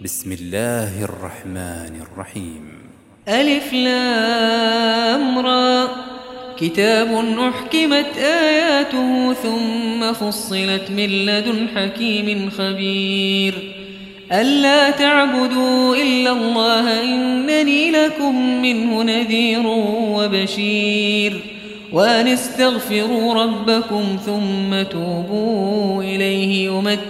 بسم الله الرحمن الرحيم. ألف لام را. كتاب أحكمت آياته ثم فصلت من لدن حكيم خبير. ألا تعبدوا إلا الله إنني لكم منه نذير وبشير. وأن استغفروا ربكم ثم توبوا إليه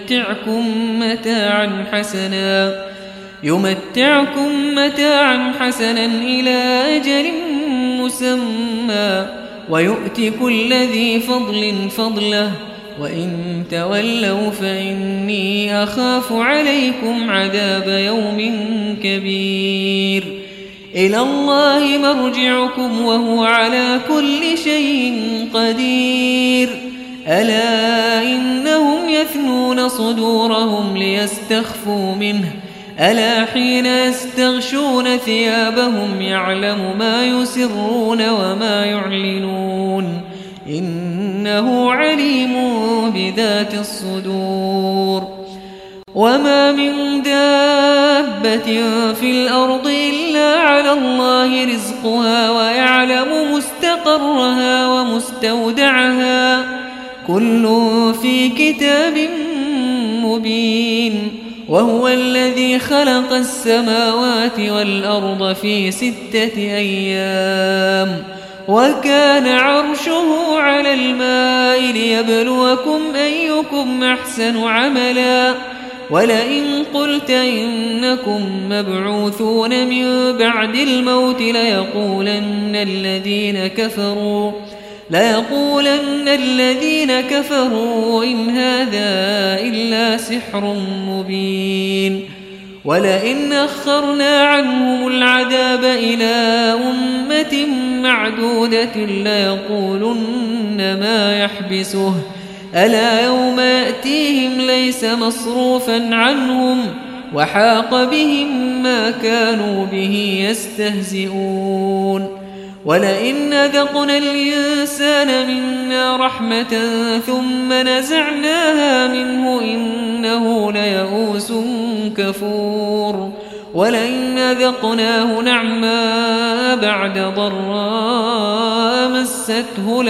يمتعكم متاعا حسنا إلى أجل مسمى ويؤت كل ذي فضل فضله وإن تولوا فإني أخاف عليكم عذاب يوم كبير. إلى الله مرجعكم وهو على كل شيء قدير. ألا إنهم يثنون صدورهم ليستخفوا منه ألا حين يستغشون ثيابهم يعلم ما يسرون وما يعلنون إنه عليم بذات الصدور. وما من دابة في الأرض إلا على الله رزقها ويعلم مستقرها ومستودعها كل في كتاب مبين. وهو الذي خلق السماوات والأرض في 6 أيام وكان عرشه على الماء ليبلوكم أيكم أحسن عملا. ولئن قلت إنكم مبعوثون من بعد الموت ليقولن الذين كفروا إن هذا إلا سحر مبين. ولئن أخرنا عنهم العذاب إلى أمة معدودة ليقولن ما يحبسه ألا يوم يأتيهم ليس مصروفا عنهم وحاق بهم ما كانوا به يستهزئون. ولئن أذقنا الإنسان منا رحمة ثم نزعناها منه إنه ليئوس كفور. ولئن أذقناه نعماء بعد ضراء مسته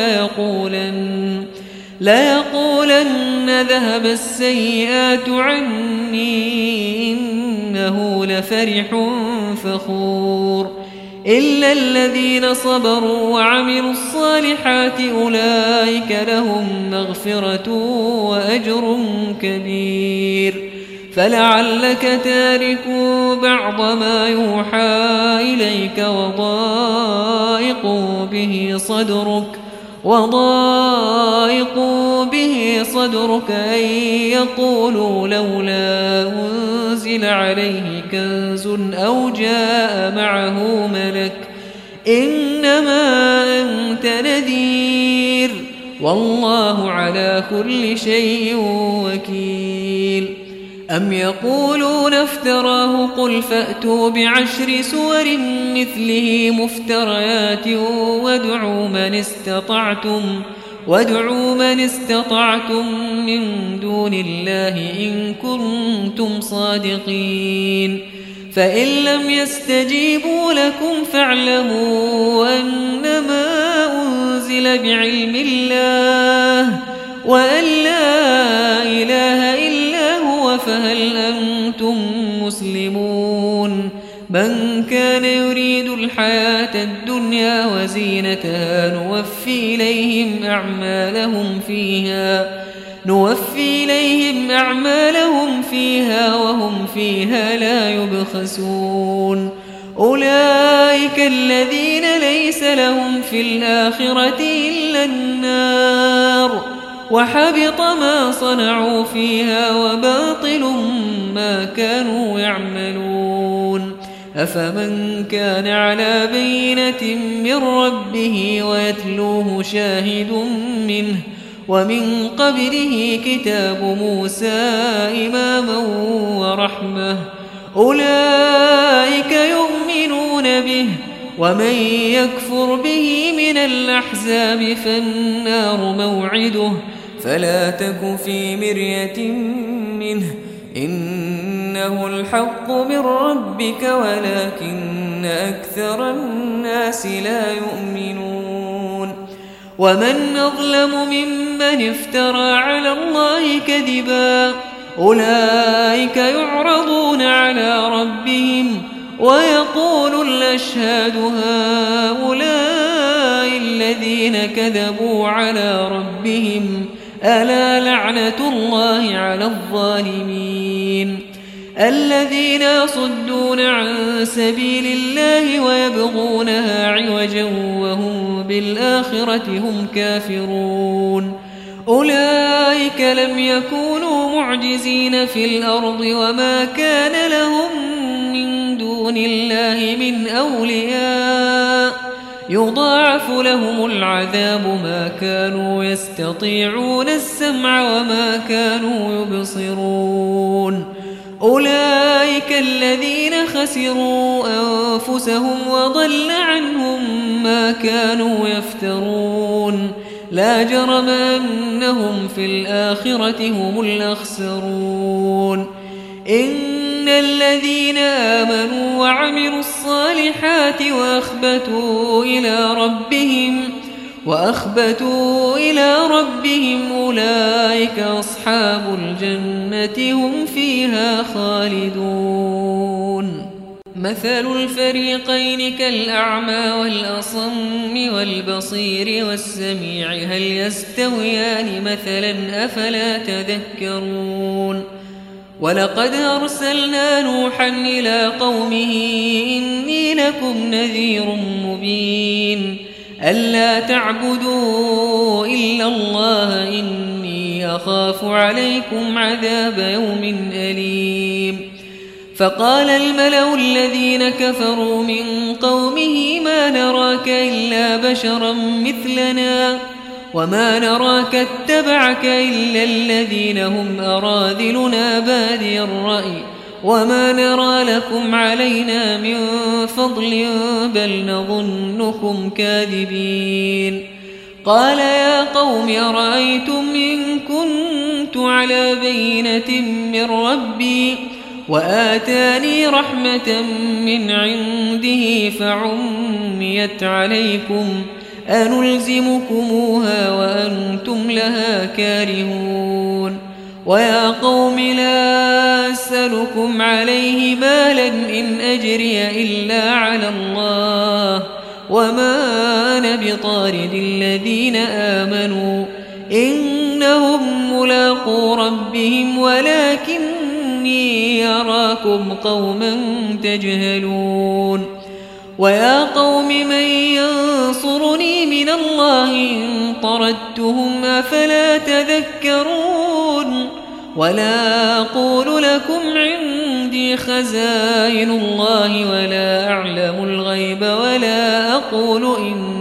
ليقولن ذهب السيئات عني إنه لفرح فخور. إلا الذين صبروا وعملوا الصالحات أولئك لهم مغفرة وأجر كبير. فلعلك تارك بعض ما يوحى إليك وضائق به صدرك أن يقولوا لولا أنزل عليه كنز أو جاء معه ملك إنما أنت نذير والله على كل شيء وكيل. أم يقولون افتراه قل فأتوا ب10 سور مثله مفتريات وادعوا من استطعتم من دون الله إن كنتم صادقين. فإن لم يستجيبوا لكم فاعلموا أنما أنزل بعلم الله وأن لا إله إلا هو فهل أنتم مسلمون. من كان يريد الحياة الدنيا وزينتها نوفي إليهم أعمالهم فيها وهم فيها لا يبخسون. أولئك الذين ليس لهم في الآخرة إلا النار وحبط ما صنعوا فيها وباطل ما كانوا يعملون. أفمن كان على بينة من ربه ويتلوه شاهد منه ومن قبله كتاب موسى إماما ورحمة أولئك يؤمنون به. ومن يكفر به من الأحزاب فالنار موعده فلا تك في مرية منه إن إنه الحق من ربك ولكن أكثر الناس لا يؤمنون ومن أظلم ممن افترى على الله كذبا أولئك يعرضون على ربهم ويقول الأشهاد هؤلاء الذين كذبوا على ربهم ألا لعنة الله على الظالمين الذين يصدون عن سبيل الله ويبغونها عوجا وهم بالآخرة هم كافرون أولئك لم يكونوا معجزين في الأرض وما كان لهم من دون الله من أولياء يضاعف لهم العذاب ما كانوا يستطيعون السمع وما كانوا يبصرون أولئك الذين خسروا أنفسهم وضل عنهم ما كانوا يفترون لا جرم أنهم في الآخرة هم الأخسرون إن الذين آمنوا وعملوا الصالحات وأخبتوا إلى ربهم أولئك أصحاب الجنة هم فيها خالدون مثل الفريقين كالأعمى والأصم والبصير والسميع هل يستويان مثلا أفلا تذكرون ولقد أرسلنا نوحا إلى قومه إني لكم نذير مبين ألا تعبدوا إلا الله إني أخاف عليكم عذاب يوم أليم فقال الملأ الذين كفروا من قومه ما نراك إلا بشرا مثلنا وما نراك اتبعك إلا الذين هم أراذلنا بادي الرأي وما نرى لكم علينا من فضل بل نظنكم كاذبين قال يا قوم أرأيتم إن كنت على بينة من ربي وآتاني رحمة من عنده فعميت عليكم أنلزمكموها وأنتم لها كارهون ويا قوم لا أسألكم عليه مالا إن أجري إلا على الله وما أنا بطارد الذين آمنوا إنهم ملاقو ربهم ولكني أراكم قوما تجهلون ويا قوم من ينصرني من الله إن طردتهم أفلا تذكرون ولا أقول لكم عندي خزائن الله ولا أعلم الغيب ولا أقول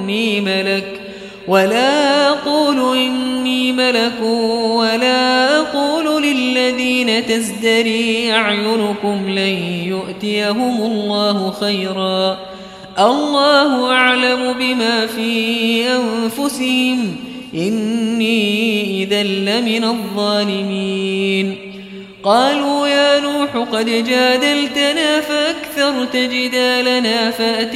إني ملك ولا أقول للذين تزدري أعينكم لن يؤتيهم الله خيرا الله أعلم بما في أنفسهم إني إذا لمن الظالمين قالوا يا نوح قد جادلتنا فأكثرت جدالنا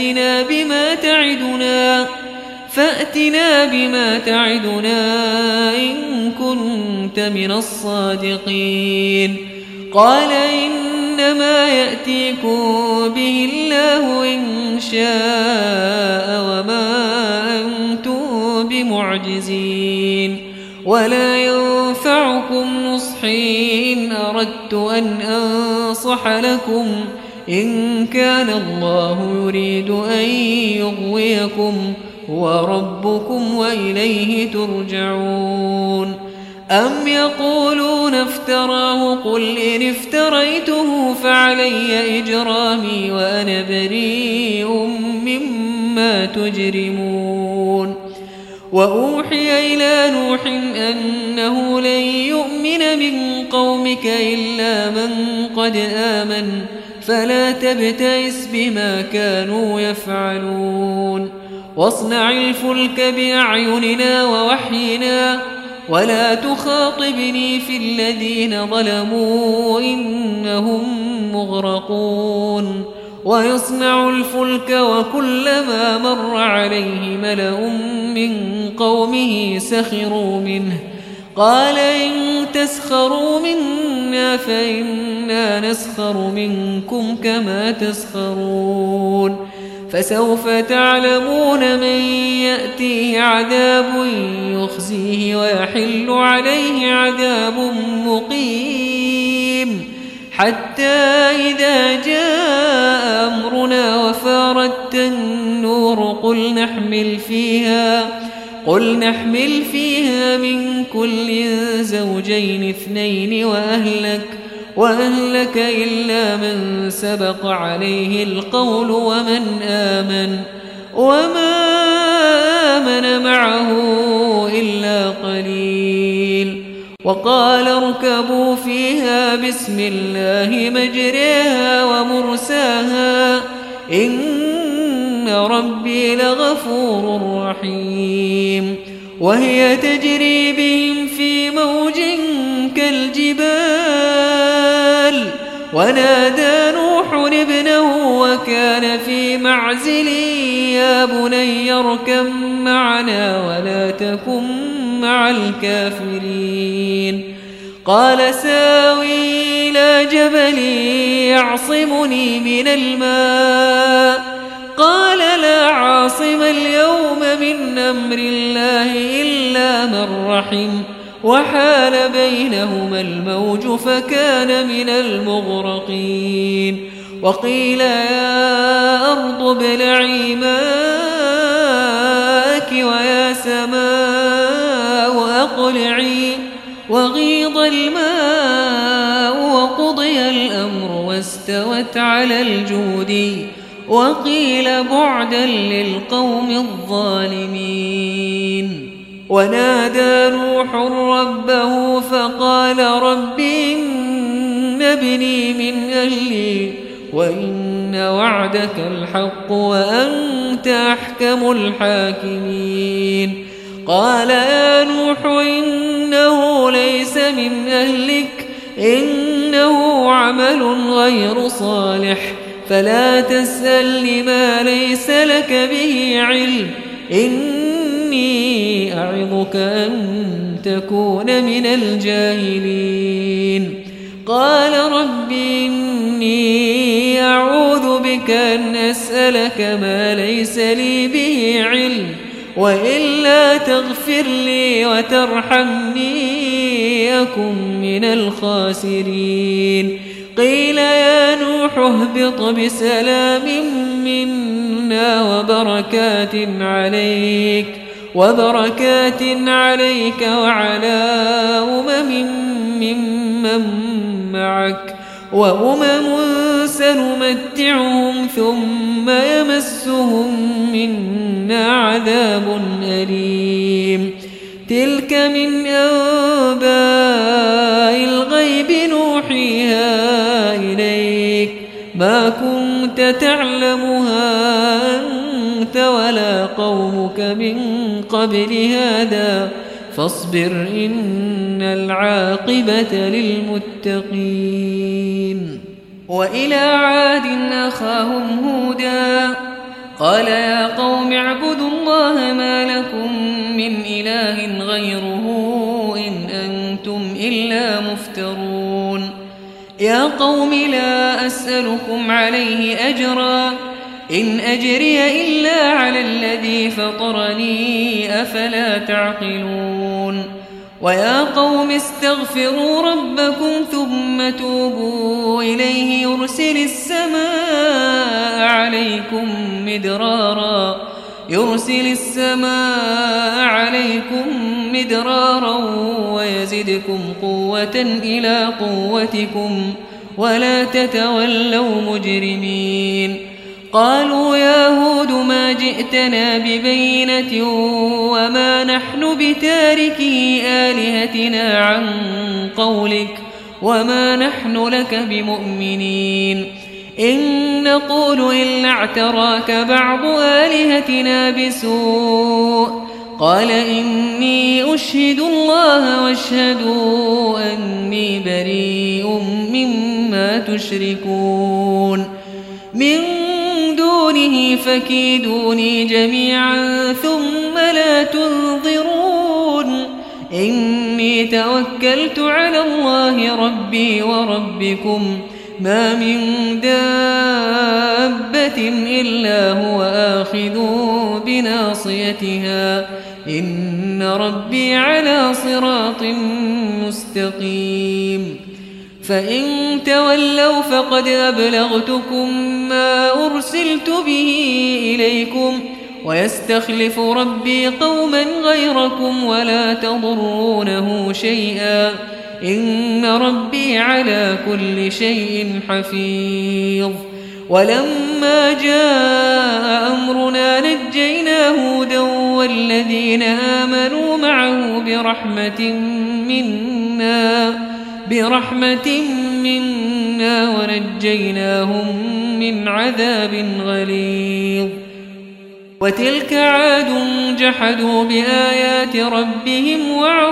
فأتنا بما تعدنا إن كنت من الصادقين قال إنما يأتيكم به الله إن شاء وما أنتم بمعجزين ولا ينفعكم نصحي إن أردت أن أنصح لكم إن كان الله يريد أن يغويكم هو ربكم وإليه ترجعون أم يقولون افتراه قل إن افتريته فعلي إجرامي وأنا بريء مما تجرمون وأوحي إلى نوح أنه لن يؤمن من قومك إلا من قد آمن فلا تبتئس بما كانوا يفعلون واصنع الفلك بأعيننا ووحينا ولا تخاطبني في الذين ظلموا إنهم مغرقون ويصنع الفلك وكلما مر عليه ملأ من قومه سخروا منه قال إن تسخروا منا فإنا نسخر منكم كما تسخرون فسوف تعلمون من يأتيه عذاب يخزيه ويحل عليه عذاب مقيم حتى إذا جاء أمرنا وفارت النور قل نحمل فيها من كل زوجين اثنين وأهلك إلا من سبق عليه القول وما آمن معه إلا قليل وقال اركبوا فيها بسم الله مجريها ومرساها إن ربي لغفور رحيم وهي تجري بهم في موج كالجبال ونادى نوح ابنه وكان في معزل يا بني اركب معنا ولا تكن مع الكافرين قال ساوي إلى جبل يعصمني من الماء قال لا عاصم اليوم من أمر الله إلا من رحم وحال بينهما الموج فكان من المغرقين وقيل يا أرض ابلعي ماءك ويا سماء أقلعي وغيض الماء وقضي الأمر واستوت على الجود وقيل بعدا للقوم الظالمين ونادى نوح ربه فقال رب إن ابني من أهلي وإن وعدك الحق وأنت أحكم الحاكمين قال يا نوح إنه ليس من أهلك إنه عمل غير صالح فلا تسأل لما ليس لك به علم إني أعظك أن تكون من الجاهلين قال رب إني أعوذ بك أن أسألك ما ليس لي به علم وإلا تغفر لي وترحمني أكن من الخاسرين قيل يا نوح اهبط بسلام منا وبركات عليك وعلى ممن معك وأمم سنمتعهم ثم يمسهم منا عذاب أليم تلك من أنباء الغيب نوحيها إليك ما كنت تعلمها أنت ولا قومك من قبل هذا فاصبر إن العاقبة للمتقين وإلى عاد أخاهم هودا قال يا قوم اعبدوا الله ما لكم من إله غيره إن أنتم إلا مفترون يا قوم لا أسألكم عليه أجرا إن أجري إلا على الذي فطرني أفلا تعقلون ويا قوم استغفروا ربكم ثم توبوا إليه يرسل السماء عليكم مدرارا ويزدكم قوة إلى قوتكم ولا تتولوا مجرمين قالوا يا هود ما جئتنا ببينة وما نحن بتاركي آلهتنا عن قولك وما نحن لك بمؤمنين إن نقول إلا اعتراك بعض آلهتنا بسوء قال إني أشهد الله واشهدوا أني بريء مما تشركون من دونه فكيدوني جميعا ثم لا تنظرون إني توكلت على الله ربي وربكم ما من دابة إلا هو آخذ بناصيتها إن ربي على صراط مستقيم فإن تولوا فقد أبلغتكم ما أرسلت به إليكم ويستخلف ربي قوما غيركم ولا تضرونه شيئا إن ربي على كل شيء حفيظ ولما جاء أمرنا نجينا هودا والذين آمنوا معه برحمة منا ونجيناهم من عذاب غليظ وتلك عاد جحدوا بآيات ربهم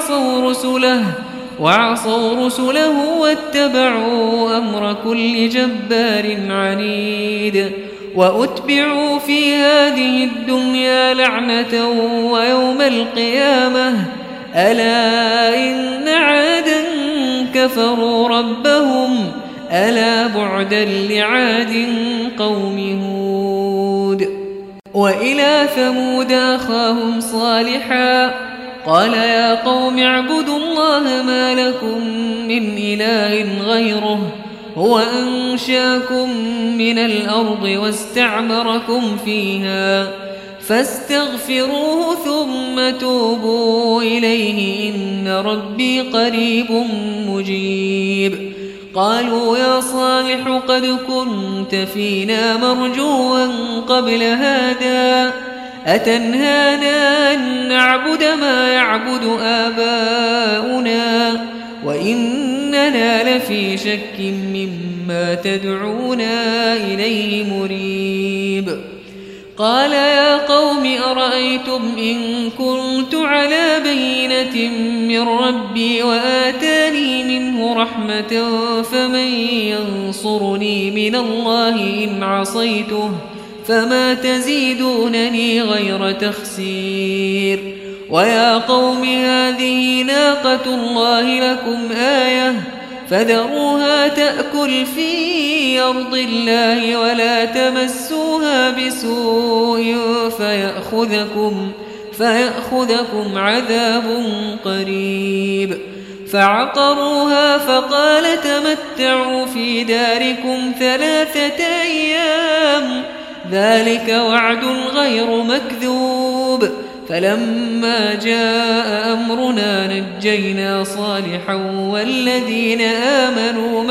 وعصوا رسله واتبعوا أمر كل جبار عنيد وأتبعوا في هذه الدنيا لعنة ويوم القيامة ألا إن عادا كفروا ربهم ألا بعدا لعاد قوم هود وإلى ثمود أخاهم صالحا قال يا قوم اعبدوا الله ما لكم من إله غيره هو أنشاكم من الأرض واستعمركم فيها فاستغفروه ثم توبوا إليه إن ربي قريب مجيب قالوا يا صالح قد كنت فينا مرجوا قبل هذا أتنهانا أن نعبد ما يعبد آباؤنا وإننا لفي شك مما تدعونا إليه مريب قال يا قوم أرأيتم إن كنت على بينة من ربي وآتاني منه رحمة فمن ينصرني من الله إن عصيته فما تزيدونني غير تخسير ويا قوم هذه ناقة الله لكم آية فذروها تأكل في أرض الله ولا تمسوها بسوء فيأخذكم عذاب قريب فعقروها فقال تمتعوا في داركم 3 أيام ذلك وعد غير مكذوب فلما جاء أمرنا نجينا صالحا والذين آمنوا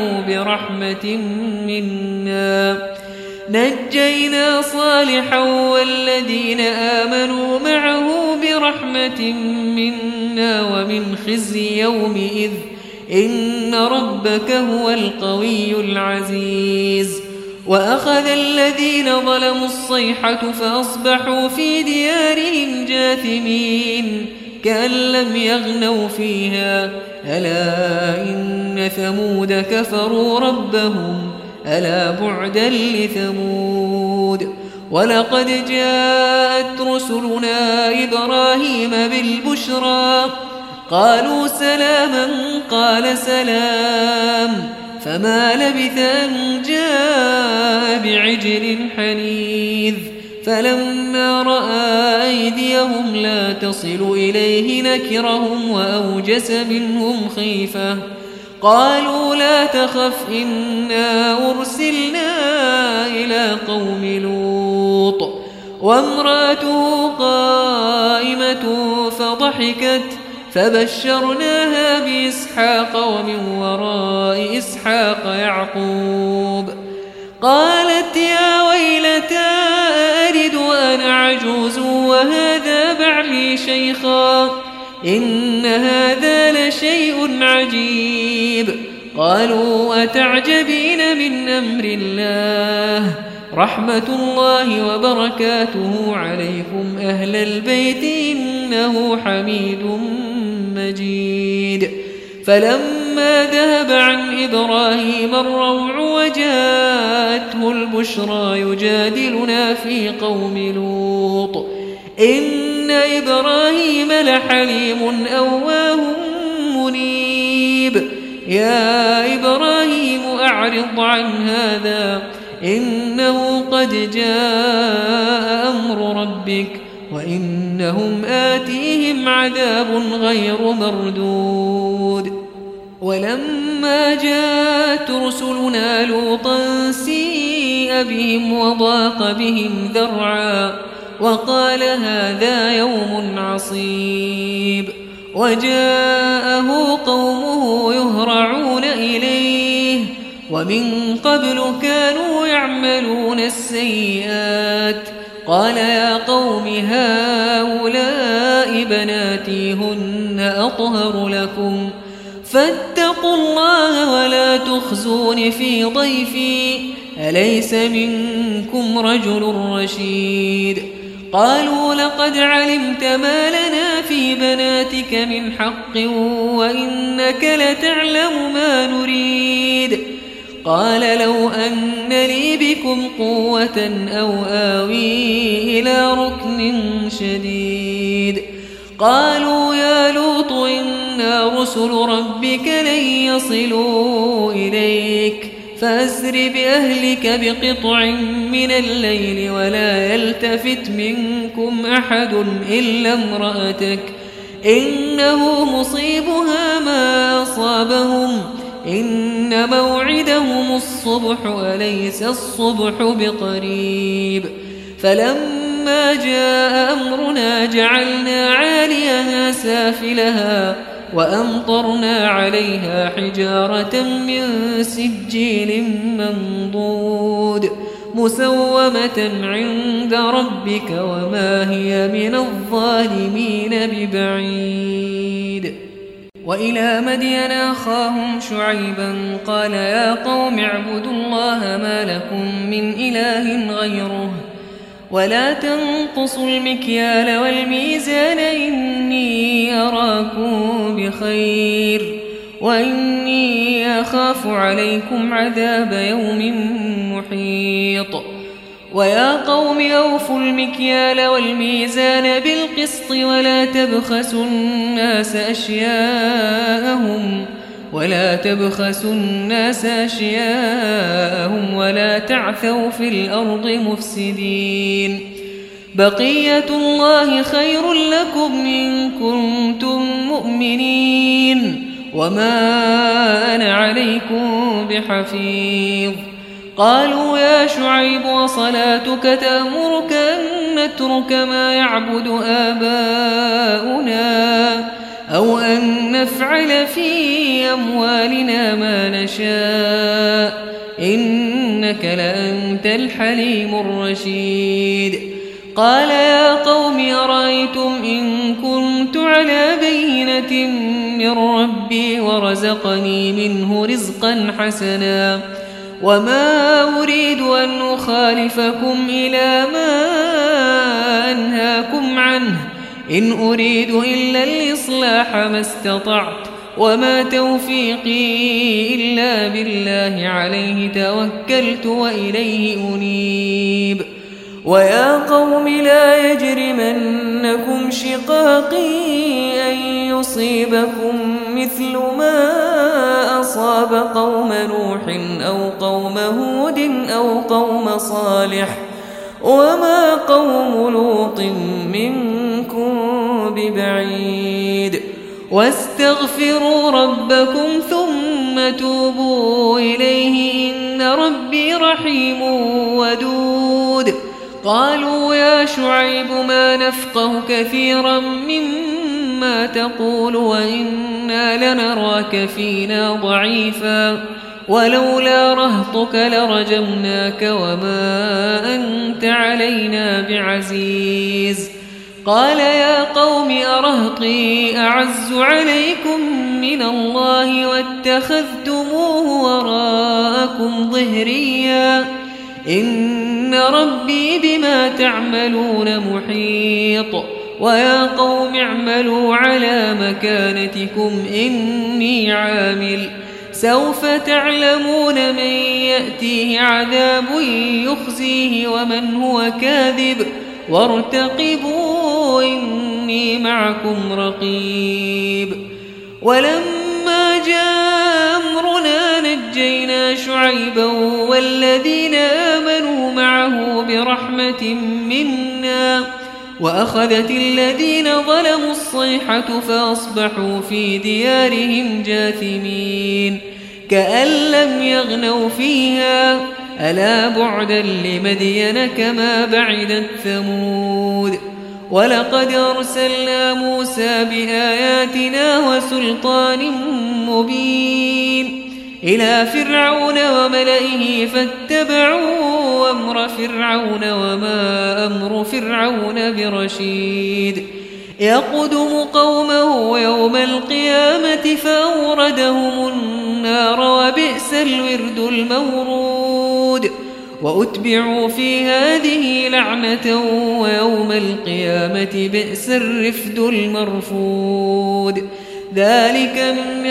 معه برحمة منا ومن خزي يومئذ إن ربك هو القوي العزيز وأخذ الذين ظلموا الصيحة فأصبحوا في ديارهم جاثمين كأن لم يغنوا فيها ألا إن ثمود كفروا ربهم ألا بعدا لثمود ولقد جاءت رسلنا إبراهيم بالبشرى قالوا سلاما قال سلام فما لبث أن جاء بعجل حنيذ فلما رأى أيديهم لا تصل إليه نكرهم وأوجس منهم خيفة قالوا لا تخف إنا أرسلنا إلى قوم لوط وامرأته قائمة فضحكت فبشرناها بإسحاق ومن وراء إسحاق يعقوب قالت يا ويلتى ألد وأنا عجوز وهذا بعلي شيخا إن هذا لشيء عجيب قالوا أتعجبين من أمر الله رحمة الله وبركاته عليكم أهل البيت إنه حميد مجيد. فلما ذهب عن إبراهيم الروع وجاءته البشرى يجادلنا في قوم لوط إن إبراهيم لحليم أواه منيب. يا إبراهيم أعرض عن هذا إنه قد جاء أمر ربك وإنهم آتيهم عذاب غير مردود. ولما جاءت رسلنا لوطا سيء بهم وضاق بهم ذرعا وقال هذا يوم عصيب. وجاءه قومه يهرعون إليه ومن قبل كانوا يعملون السيئات. قال يا قوم هؤلاء بناتي هن أطهر لكم فاتقوا الله ولا تخزون في ضيفي أليس منكم رجل رشيد. قالوا لقد علمت ما لنا في بناتك من حق وإنك لتعلم ما نريد. قال لو أن لي بكم قوة أو آوي إلى ركن شديد. قالوا يا لوط إنا رسل ربك لن يصلوا إليك فأسر بأهلك بقطع من الليل ولا يلتفت منكم أحد إلا امرأتك إنه مصيبها ما أصابهم إن موعدهم الصبح أليس الصبح بقريب. فلما جاء أمرنا جعلنا عاليها سافلها وأمطرنا عليها حجارة من سجيل منضود مسومة عند ربك وما هي من الظالمين ببعيد. وإلى مدين أخاهم شعيبا قال يا قوم اعبدوا الله ما لكم من إله غيره ولا تنقصوا المكيال والميزان إني أراكم بخير وإني أخاف عليكم عذاب يوم محيط. ويا قوم أوفوا المكيال والميزان بالقسط ولا تبخسوا الناس أشياءهم ولا تعثوا في الأرض مفسدين. بقية الله خير لكم إن كنتم مؤمنين وما أنا عليكم بحفيظ. قالوا يا شعيب وصلاتك تأمرك أن نترك ما يعبد آباؤنا أو أن نفعل في أموالنا ما نشاء إنك لأنت الحليم الرشيد. قال يا قوم أرأيتم إن كنت على بينة من ربي ورزقني منه رزقا حسنا وما أريد أن أخالفكم إلى ما أنهاكم عنه إن أريد إلا الإصلاح ما استطعت وما توفيقي إلا بالله عليه توكلت وإليه أنيب. ويا قوم لا يجرمنكم شقاقي أن يصيبكم مثل ما أصاب قوم نوح أو قوم هود أو قوم صالح وما قوم لوط منكم ببعيد. واستغفروا ربكم ثم توبوا إليه إن ربي رحيم ودود. قالوا يا شعيب ما نفقه كثيرا مما تقول وإنا لنراك فينا ضعيفا ولولا رهطك لرجمناك وما أنت علينا بعزيز. قال يا قوم أرهطي أعز عليكم من الله واتخذتموه وراءكم ظهريا إن ربي بما تعملون محيط ويا قوم اعملوا على مكانتكم إني عامل سوف تعلمون من يأتيه عذاب يخزيه ومن هو كاذب وارتقبوا إني معكم رقيب ولما جاء أمرنا نجينا شعيبا والذين آمنوا معه برحمة منا وأخذت الذين ظلموا الصيحة فأصبحوا في ديارهم جاثمين كأن لم يغنوا فيها ألا بعدا لمدين كما بعدت ثمود ولقد أرسلنا موسى بآياتنا وسلطان مبين إلى فرعون وملئه فاتبعوا أمر فرعون وما أمر فرعون برشيد يقدم قومه يوم القيامة فأوردهم النار وبئس الورد المورود وأتبعوا في هذه لعنة ويوم القيامة بئس الرفد المرفود ذلك من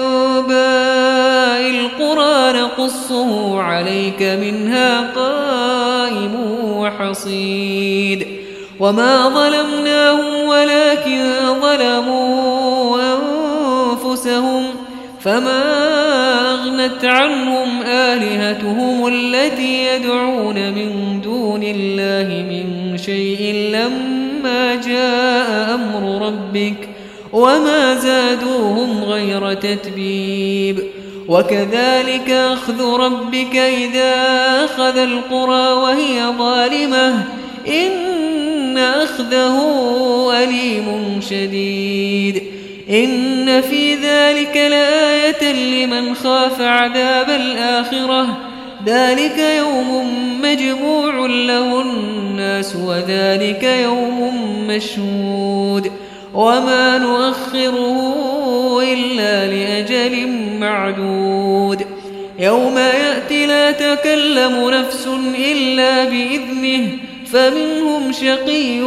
أنباء القرى نقصه عليك منها قائم وحصيد وما ظلمناهم ولكن ظلموا أنفسهم فما أغنت عنهم آلهتهم التي يدعون من دون الله من شيء لما جاء أمر ربك وما زادوهم غير تتبيب وكذلك أخذ ربك إذا أخذ القرى وهي ظالمة إن أخذه أليم شديد إن في ذلك لآية لمن خاف عذاب الآخرة ذلك يوم مجموع له الناس وذلك يوم مشهود وما نؤخره إلا لأجل معدود يوم يأتي لا تكلم نفس إلا بإذنه فمنهم شقي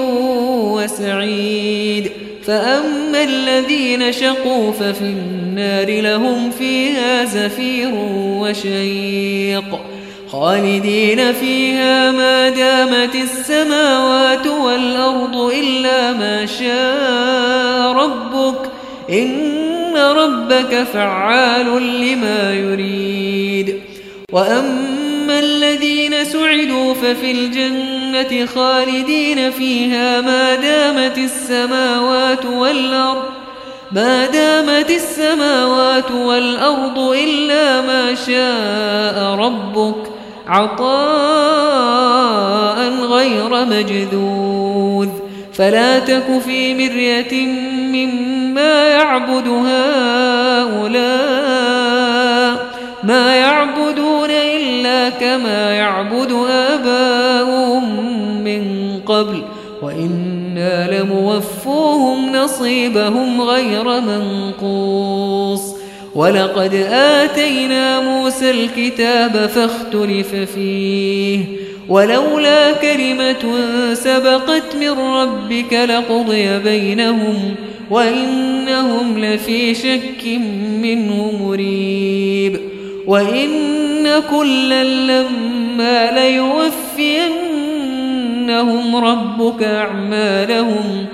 وسعيد فأما الذين شقوا ففي النار لهم فيها زفير وشيق خالدين فيها ما دامت السماوات والأرض إلا ما شاء ربك إن ربك فعال لما يريد وأما الذين سعدوا ففي الجنة خالدين فيها ما دامت السماوات والأرض إلا ما شاء ربك عطاء غير مجذوذ فلا تك في مرية مما يعبد هؤلاء ما يعبدون إلا كما يعبد آباؤهم من قبل وإنا لموفوهم نصيبهم غير منقوص ولقد آتينا موسى الكتاب فاختلف فيه ولولا كلمة سبقت من ربك لقضي بينهم وإنهم لفي شك منه مريب وإن كلا لما ليوفينهم ربك أعمالهم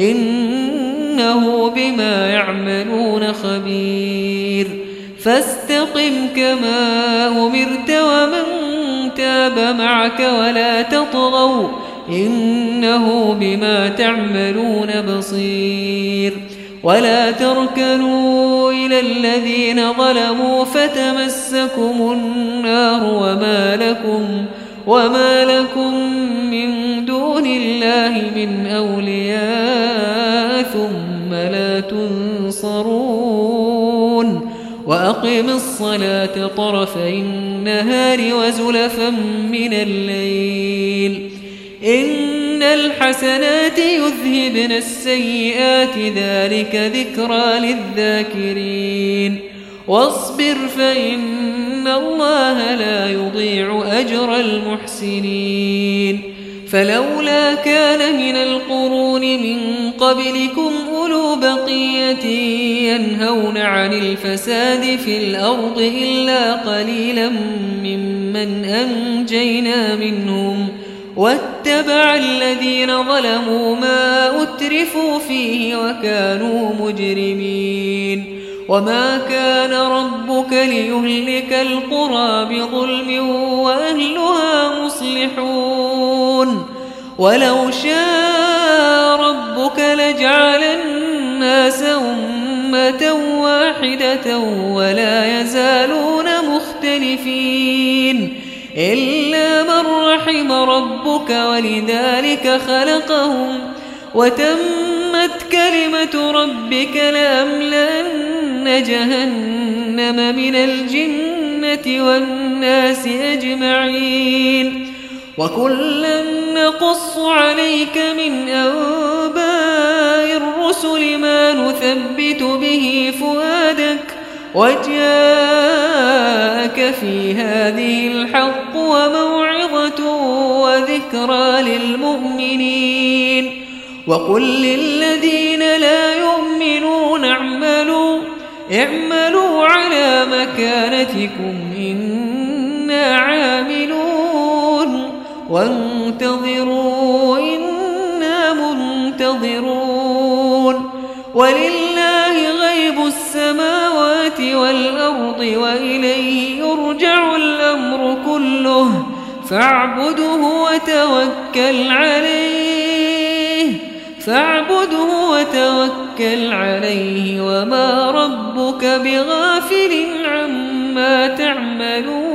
إنه بما يعملون خبير فاستقم كما أمرت ومن تاب معك ولا تطغوا إنه بما تعملون بصير ولا تركنوا إلى الذين ظلموا فتمسكم النار وما لكم من دون الله من أولياء ثم لا تنصرون وأقم الصلاة طرفي النهار وزلفا من الليل إن الحسنات يذهبن السيئات ذلك ذكرى للذاكرين واصبر فإن الله لا يضيع أجر المحسنين فلولا كان من القرون من قبلكم أولو بقية ينهون عن الفساد في الأرض إلا قليلا ممن أنجينا منهم واتبع الذين ظلموا ما أترفوا فيه وكانوا مجرمين وما كان ربك ليهلك القرى بظلم وأهلها مصلحون ولو شاء ربك لجعل الناس أمة واحدة ولا يزالون مختلفين إلا من رحم ربك ولذلك خلقهم وتمت كلمة ربك لأملأن جهنم من الجنة والناس أجمعين وكلا نقص عليك من أنباء الرسل ما نثبت به فؤادك وجاءك في هذه الحق وموعظة وذكرى للمؤمنين وقل للذين لا يؤمنون اعملوا على مكانتكم إنا عاملون وانتظروا إنا منتظرون ولله غيب السماوات والأرض وإليه يرجع الأمر كله فاعبده وتوكل عليه وما ربك بغافل عما تعملون